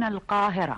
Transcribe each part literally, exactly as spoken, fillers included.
هنا القاهرة.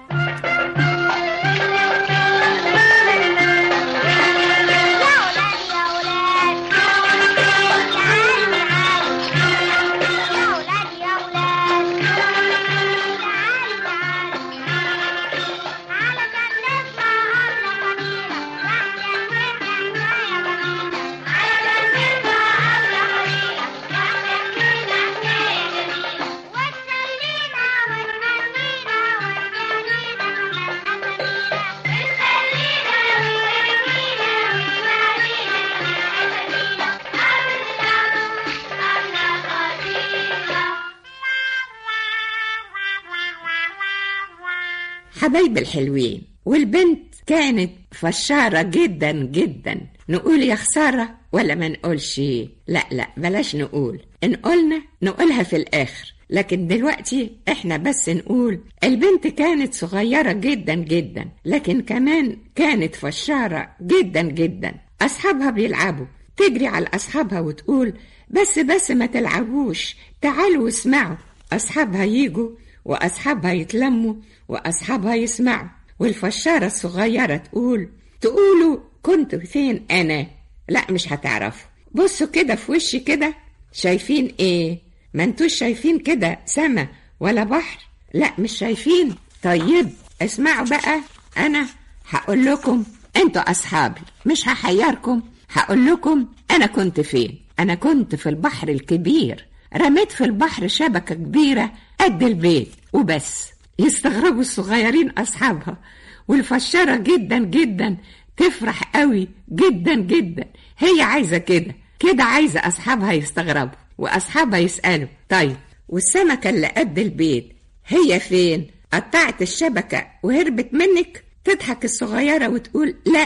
حبايب الحلوين، والبنت كانت فشارة جدا جدا. نقول يا خسارة ولا ما نقولش؟ لا لا بلاش نقول، إن قلنا نقولها في الآخر، لكن دلوقتي احنا بس نقول البنت كانت صغيرة جدا جدا، لكن كمان كانت فشارة جدا جدا. أصحابها بيلعبوا، تجري على أصحابها وتقول بس بس ما تلعبوش، تعالوا اسمعوا. أصحابها ييجوا وأصحابها يتلموا وأصحابها يسمعوا، والفشارة الصغيرة تقول تقولوا كنت فين أنا؟ لا مش هتعرفوا. بصوا كده في وشي كده، شايفين إيه؟ ما انتوش شايفين كده سما ولا بحر؟ لا مش شايفين. طيب اسمعوا بقى، أنا هقول لكم انتوا أصحابي، مش هحيركم، هقول لكم أنا كنت فين. أنا كنت في البحر الكبير، رميت في البحر شبكة كبيرة قد البيت وبس. يستغربوا الصغيرين أصحابها، والفشارة جدا جدا تفرح قوي جدا جدا. هي عايزة كده كده، عايزة أصحابها يستغربوا وأصحابها يسألوا طيب والسمكة اللي قد البيت هي فين؟ قطعت الشبكة وهربت منك؟ تضحك الصغيرة وتقول لأ.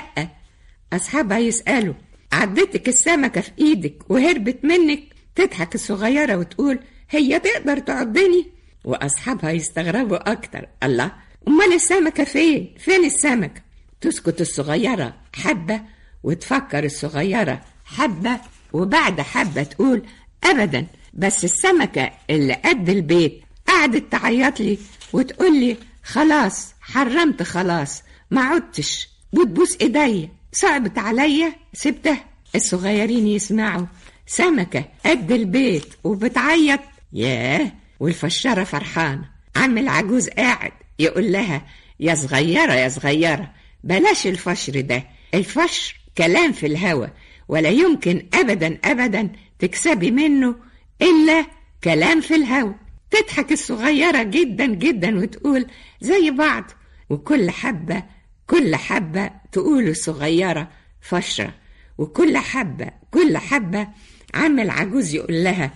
أصحابها يسألوا عدتك السمكة في إيدك وهربت منك؟ تضحك الصغيرة وتقول هي تقدر تعضني؟ وأصحابها يستغربوا أكتر، الله أمال السمكة فين؟ فين السمكة؟ تسكت الصغيرة حبة وتفكر الصغيرة حبة، وبعد حبة تقول أبدا، بس السمكة اللي قد البيت قعدت تعيط لي وتقول لي خلاص حرمت، خلاص ما عدتش، وتبوس إيديا، صعبت عليا سبتها. الصغيرين يسمعوا سمكة قد البيت وبتعيط، ياه، والفشارة فرحانة. عم العجوز قاعد يقول لها يا صغيرة يا صغيرة بلاش الفشر ده، الفشر كلام في الهوى، ولا يمكن أبدا أبدا تكسبي منه إلا كلام في الهوى. تضحك الصغيرة جدا جدا وتقول زي بعض، وكل حبة كل حبة تقول الصغيرة فشرة، وكل حبة كل حبة عم العجوز يقول لها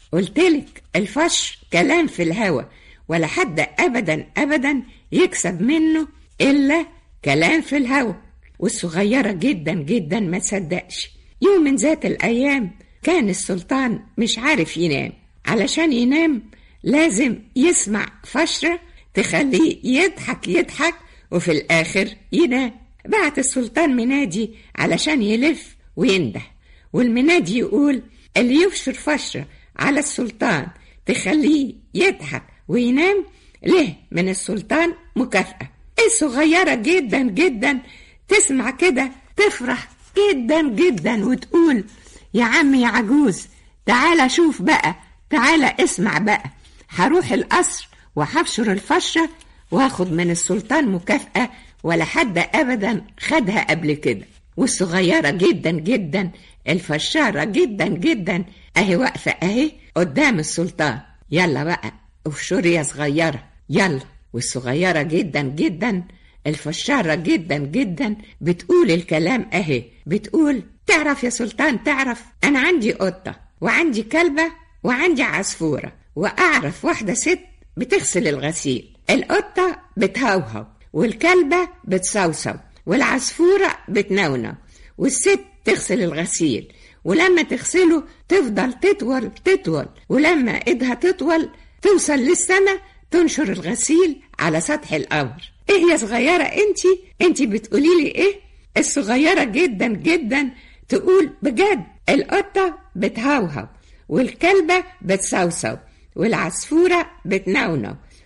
قلتلك الفشر كلام في الهوى، ولا حد أبدا أبدا يكسب منه إلا كلام في الهوى. والصغيرة جدا جدا ما تصدقش. يوم من ذات الأيام كان السلطان مش عارف ينام، علشان ينام لازم يسمع فشرة تخليه يضحك يضحك وفي الآخر ينام. بعت السلطان منادي علشان يلف وينده، والمنادي يقول اللي يفشر فشرة على السلطان تخليه يضحك وينام له من السلطان مكافأة. الصغيرة جدا جدا تسمع كده تفرح جدا جدا وتقول يا عم يا عجوز تعالى شوف بقى، تعالى اسمع بقى، هروح القصر وهفشر الفشرة واخد من السلطان مكافأة ولا حد أبدا خدها قبل كده. والصغيرة جدا جدا الفشارة جدا جدا اهي واقفة اهي قدام السلطان، يلا بقى افشري يا صغيرة يلا. والصغيرة جدا جدا الفشارة جدا جدا بتقول الكلام اهي، بتقول تعرف يا سلطان تعرف، انا عندي قطة وعندي كلبة وعندي عصفورة، واعرف واحدة ست بتغسل الغسيل. القطة بتهوهو والكلبة بتصوصو والعصفورة بتنونو، والست تغسل الغسيل، ولما تغسله تفضل تطول تطول، ولما ايدها تطول توصل للسما تنشر الغسيل على سطح القمر. ايه يا صغيرة انتي انتي بتقولي لي ايه؟ الصغيرة جدا جدا تقول بجد القطة بتهوهو والكلبة بتصوصو والعصفورة بتنونو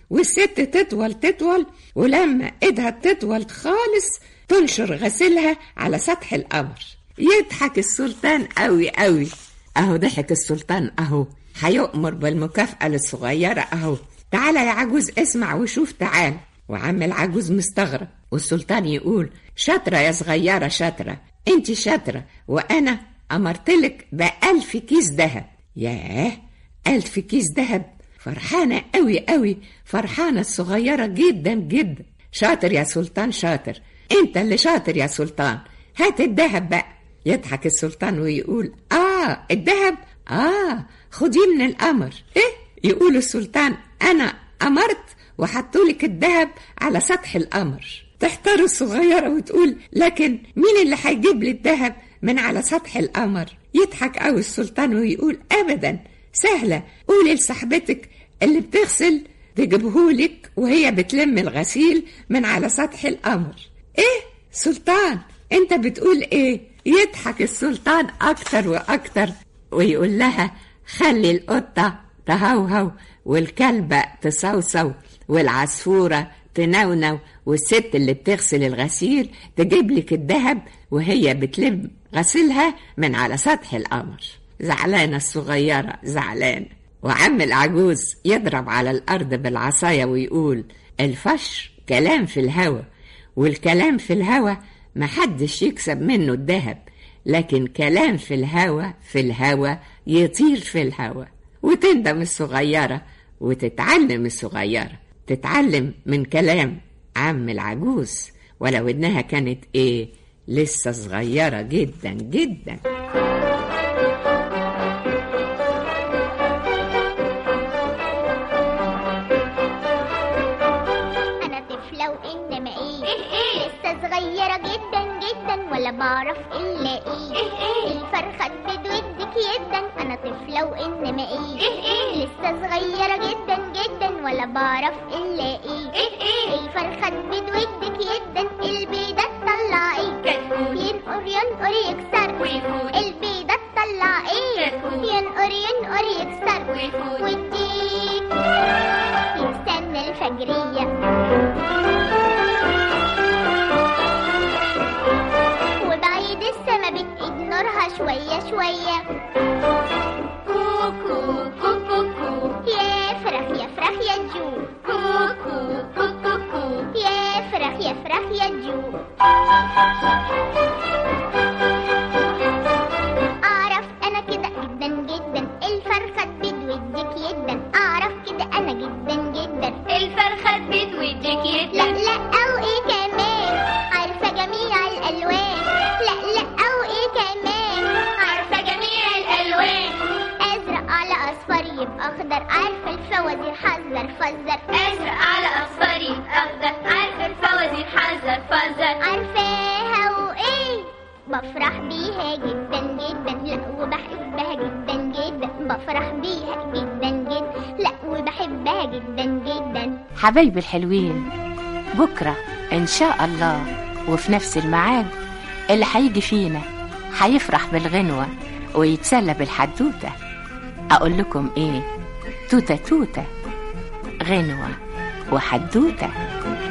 والست تطول تطول، ولما ايدها تطول خالص تنشر غسيلها على سطح القمر. يضحك السلطان قوي قوي. اهو ضحك السلطان اهو، هيؤمر بالمكافأة للصغيرة اهو. تعالى يا عجوز اسمع وشوف تعال. وعم العجوز مستغرب، والسلطان يقول شاطرة يا صغيرة شاطرة، انت شاطرة، وانا امرتلك بألف كيس دهب. ياه، ألف كيس دهب! فرحانة قوي قوي، فرحانة الصغيرة جدا جدا. شاطر يا سلطان شاطر، انت اللي شاطر يا سلطان، هات الدهب بقى. يضحك السلطان ويقول اه الدهب، اه خديه من القمر. ايه؟ يقول السلطان انا امرت وحطولك الدهب على سطح القمر. تحتار الصغيرة وتقول لكن مين اللي هيجيب لي الدهب من على سطح القمر؟ يضحك قوي السلطان ويقول ابدا، سهلة، قولي لصاحبتك اللي بتغسل تجيبهولك وهي بتلم الغسيل من على سطح القمر. ايه سلطان انت بتقول ايه؟ يضحك السلطان اكتر واكتر ويقول لها خلي القطة تهوهو والكلبة تصوصو والعصفورة تنونو والست اللي بتغسل الغسيل تجيب لك الذهب وهي بتلم غسيلها من على سطح القمر. زعلانة الصغيرة زعلانة. وعم العجوز يضرب على الأرض بالعصاية ويقول الفش كلام في الهوى، والكلام في الهوى محدش يكسب منه الذهب، لكن كلام في الهوى في الهوى يطير في الهوى. وتندم الصغيرة وتتعلم الصغيرة، تتعلم من كلام عم العجوز، ولو إنها كانت إيه لسه صغيرة جدا جدا. أنا طفلة وإنما إيه لسه صغيرة جدا جدا ولا بعرف إلا إيه الفرخة تبدودك يدا. أنا طفلة وإنما إيه لسه صغيرة جدا جدا ولا بعرف إلا إيه الفرخة تبدودك يدا. البيضة تطلع إيه ينقر ينقر يكسر، البيضة تطلع إيه ينقر ينقر يكسر، والديك يستنى الفجرية وبعيد السما بتقيد نورها شوية شوية. كوكو كوكو كو يا فرخ يا فرخ يا جو، كوكو كوكو كو يا فرخ يا فرخ يا جو. أعرف أنا كده جدا جدا الفرخة تبيض وديك يدا. أعرف كده أنا جدا جدا الفرخة تبيض وديك يدا. لا لا أو إيه كمان عارفة جميع الألوان. لا لا أو إيه كمان عارفة جميع الألوان. أزرق على أصفر يبقى أخضر، عارفة الفوازير حذر فزر. أزرق على أصفر يبقى أخضر، عارفة الفوازير حذر فزر. عارفاها وإيه بفرح بيها جدا جدا، لا وبحبها جدا جدا. بفرح بيها جدا جدا، لا وبحبها جدا جدا. حبايبي الحلوين، بكرة إن شاء الله وفي نفس الميعاد اللي هيجي فينا هيفرح بالغنوة ويتسلى بالحدوتة. أقول لكم إيه؟ توتة توتة غنوة وحدوتة.